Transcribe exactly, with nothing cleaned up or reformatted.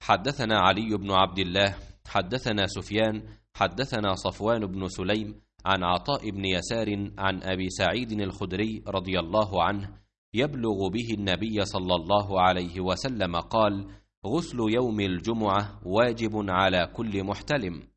حدثنا علي بن عبد الله حدثنا سفيان حدثنا صفوان بن سليم عن عطاء بن يسار عن أبي سعيد الخدري رضي الله عنه يبلغ به النبي صلى الله عليه وسلم قال: غسل يوم الجمعة واجب على كل محتلم.